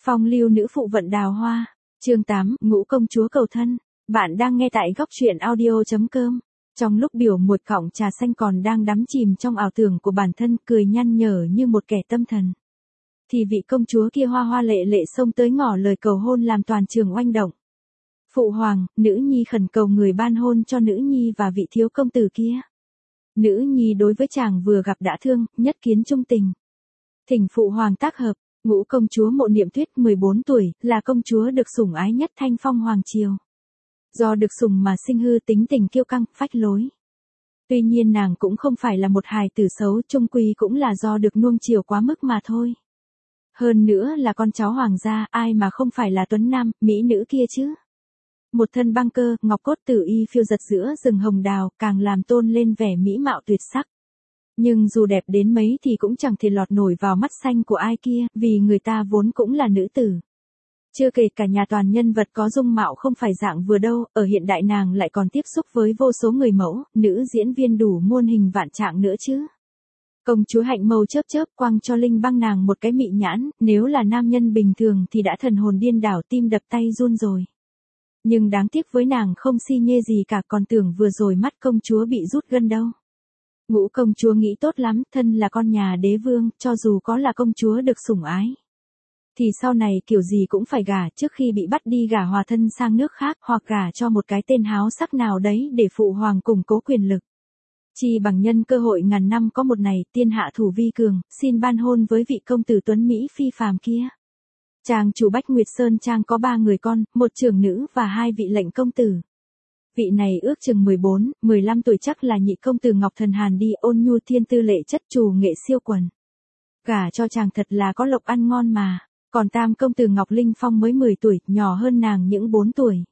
Phong lưu nữ phụ vận đào hoa. Chương 8, Ngũ công chúa cầu thân. Bạn đang nghe tại góc truyện audio.com. Trong lúc biểu muội cọng trà xanh còn đang đắm chìm trong ảo tưởng của bản thân, cười nhăn nhở như một kẻ tâm thần, thì vị công chúa kia hoa hoa lệ lệ xông tới ngỏ lời cầu hôn làm toàn trường oanh động. Phụ hoàng, nữ nhi khẩn cầu người ban hôn cho nữ nhi và vị thiếu công tử kia. Nữ nhi đối với chàng vừa gặp đã thương, nhất kiến trung tình. Thỉnh phụ hoàng tác hợp. Ngũ công chúa Mộ Niệm Tuyết 14 tuổi, là công chúa được sủng ái nhất Thanh Phong hoàng triều. Do được sủng mà sinh hư tính tình kiêu căng, phách lối. Tuy nhiên nàng cũng không phải là một hài tử xấu, chung quy cũng là do được nuông chiều quá mức mà thôi. Hơn nữa là con cháu hoàng gia, ai mà không phải là tuấn nam, mỹ nữ kia chứ. Một thân băng cơ, ngọc cốt tử y phiêu giật giữa rừng hồng đào, càng làm tôn lên vẻ mỹ mạo tuyệt sắc. Nhưng dù đẹp đến mấy thì cũng chẳng thể lọt nổi vào mắt xanh của ai kia, vì người ta vốn cũng là nữ tử. Chưa kể cả nhà toàn nhân vật có dung mạo không phải dạng vừa đâu, ở hiện đại nàng lại còn tiếp xúc với vô số người mẫu, nữ diễn viên đủ muôn hình vạn trạng nữa chứ. Công chúa hạnh mâu chớp chớp quăng cho Linh Băng nàng một cái mị nhãn, nếu là nam nhân bình thường thì đã thần hồn điên đảo tim đập tay run rồi. Nhưng đáng tiếc với nàng không si nhê gì cả, còn tưởng vừa rồi mắt công chúa bị rút gân đâu. Ngũ công chúa nghĩ tốt lắm, thân là con nhà đế vương, cho dù có là công chúa được sủng ái, thì sau này kiểu gì cũng phải gả, trước khi bị bắt đi gả hòa thân sang nước khác, hoặc gả cho một cái tên háo sắc nào đấy để phụ hoàng củng cố quyền lực. Chi bằng nhân cơ hội ngàn năm có một này, tiên hạ thủ vi cường, xin ban hôn với vị công tử tuấn Mỹ phi phàm kia. Trang chủ Bách Nguyệt Sơn Trang có 3 người con, một trưởng nữ và 2 vị lệnh công tử. Vị này ước chừng 14, 15 tuổi, chắc là nhị công tử Ngọc Thần Hàn đi, ôn nhu thiên tư lệ chất, trù nghệ siêu quần. Gả cho chàng thật là có lộc ăn ngon mà. Còn tam công tử Ngọc Linh Phong mới 10 tuổi, nhỏ hơn nàng những 4 tuổi.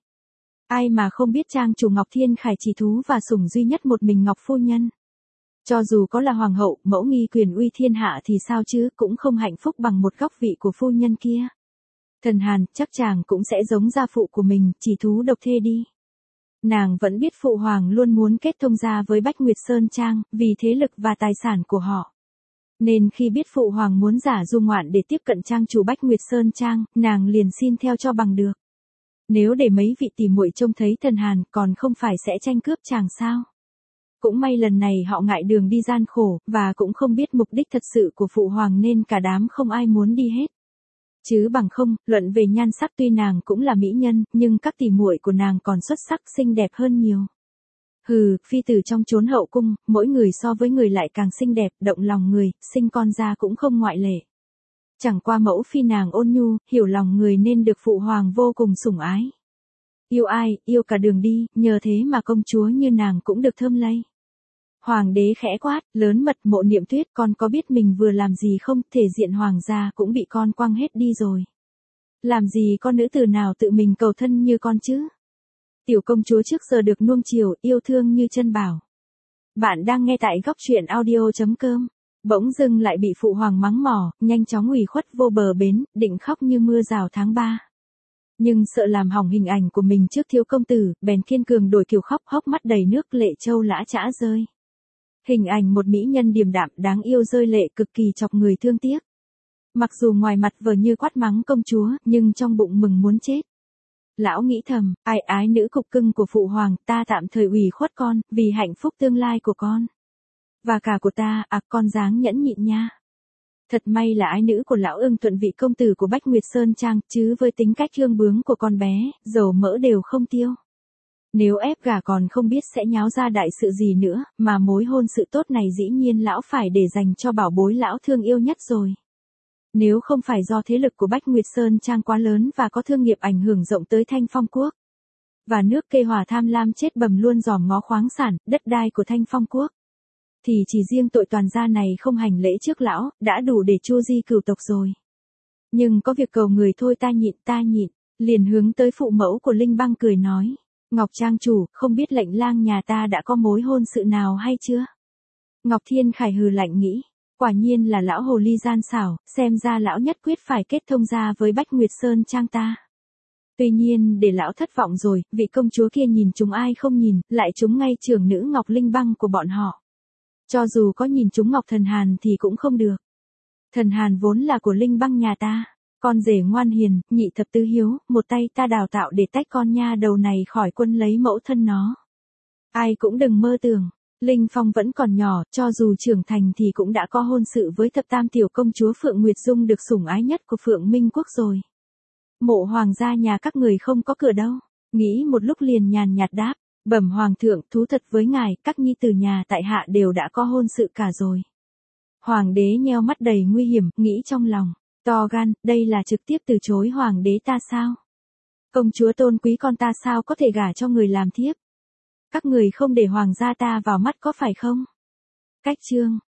Ai mà không biết trang chủ Ngọc Thiên Khải chỉ thú và sủng duy nhất một mình Ngọc phu nhân. Cho dù có là hoàng hậu, mẫu nghi quyền uy thiên hạ thì sao chứ, cũng không hạnh phúc bằng một góc vị của phu nhân kia. Thần Hàn, chắc chàng cũng sẽ giống gia phụ của mình, chỉ thú độc thê đi. Nàng vẫn biết phụ hoàng luôn muốn kết thông gia với Bách Nguyệt Sơn Trang, vì thế lực và tài sản của họ. Nên khi biết phụ hoàng muốn giả du ngoạn để tiếp cận trang chủ Bách Nguyệt Sơn Trang, nàng liền xin theo cho bằng được. Nếu để mấy vị tỷ muội trông thấy Thần Hàn, còn không phải sẽ tranh cướp chàng sao? Cũng may lần này họ ngại đường đi gian khổ, và cũng không biết mục đích thật sự của phụ hoàng nên cả đám không ai muốn đi hết. Chứ bằng không, luận về nhan sắc tuy nàng cũng là mỹ nhân, nhưng các tỷ muội của nàng còn xuất sắc xinh đẹp hơn nhiều. Hừ, phi tử trong chốn hậu cung, mỗi người so với người lại càng xinh đẹp, động lòng người, sinh con ra cũng không ngoại lệ. Chẳng qua mẫu phi nàng ôn nhu, hiểu lòng người nên được phụ hoàng vô cùng sủng ái. Yêu ai, yêu cả đường đi, nhờ thế mà công chúa như nàng cũng được thơm lây. Hoàng đế khẽ quát, lớn mật. Mộ Niệm Tuyết, con có biết mình vừa làm gì không, thể diện hoàng gia cũng bị con quăng hết đi rồi. Làm gì có nữ tử nào tự mình cầu thân như con chứ? Tiểu công chúa trước giờ được nuông chiều, yêu thương như chân bảo. Bạn đang nghe tại góc truyện audio.com. Bỗng dưng lại bị phụ hoàng mắng mỏ, nhanh chóng ủy khuất vô bờ bến, định khóc như mưa rào tháng 3. Nhưng sợ làm hỏng hình ảnh của mình trước thiếu công tử, bèn kiên cường đổi kiểu khóc, hốc mắt đầy nước lệ trâu lã chã rơi. Hình ảnh một mỹ nhân điềm đạm đáng yêu rơi lệ cực kỳ chọc người thương tiếc. Mặc dù ngoài mặt vờ như quát mắng công chúa, nhưng trong bụng mừng muốn chết. Lão nghĩ thầm, ai ái nữ cục cưng của phụ hoàng, ta tạm thời ủy khuất con, vì hạnh phúc tương lai của con. Và cả của ta, con dáng nhẫn nhịn nha. Thật may là ái nữ của lão ưng thuận vị công tử của Bách Nguyệt Sơn Trang, chứ với tính cách thương bướng của con bé, dầu mỡ đều không tiêu. Nếu ép gả còn không biết sẽ nháo ra đại sự gì nữa, mà mối hôn sự tốt này dĩ nhiên lão phải để dành cho bảo bối lão thương yêu nhất rồi. Nếu không phải do thế lực của Bách Nguyệt Sơn Trang quá lớn và có thương nghiệp ảnh hưởng rộng tới Thanh Phong Quốc. Và nước Kê Hòa tham lam chết bầm luôn dòm ngó khoáng sản, đất đai của Thanh Phong Quốc. Thì chỉ riêng tội toàn gia này không hành lễ trước lão, đã đủ để chu di cửu tộc rồi. Nhưng có việc cầu người thôi, ta nhịn, liền hướng tới phụ mẫu của Linh Băng cười nói. Ngọc Trang chủ, không biết lệnh lang nhà ta đã có mối hôn sự nào hay chưa? Ngọc Thiên Khải hừ lạnh nghĩ. Quả nhiên là lão hồ ly gian xảo, xem ra lão nhất quyết phải kết thông gia với Bách Nguyệt Sơn Trang ta. Tuy nhiên để lão thất vọng rồi, vị công chúa kia nhìn chúng ai không nhìn, lại trúng ngay trưởng nữ Ngọc Linh Băng của bọn họ. Cho dù có nhìn chúng Ngọc Thần Hàn thì cũng không được. Thần Hàn vốn là của Linh Băng nhà ta. Con rể ngoan hiền, nhị thập tứ hiếu, một tay ta đào tạo để tách con nha đầu này khỏi quân lấy mẫu thân nó. Ai cũng đừng mơ tưởng, Linh Phong vẫn còn nhỏ, cho dù trưởng thành thì cũng đã có hôn sự với thập tam tiểu công chúa Phượng Nguyệt Dung được sủng ái nhất của Phượng Minh Quốc rồi. Mộ hoàng gia nhà các người không có cửa đâu. Nghĩ một lúc liền nhàn nhạt đáp, bẩm hoàng thượng, thú thật với ngài, các nhi tử nhà tại hạ đều đã có hôn sự cả rồi. Hoàng đế nheo mắt đầy nguy hiểm, nghĩ trong lòng, to gan, đây là trực tiếp từ chối hoàng đế ta sao? Công chúa tôn quý con ta sao có thể gả cho người làm thiếp? Các người không để hoàng gia ta vào mắt có phải không? Cách chương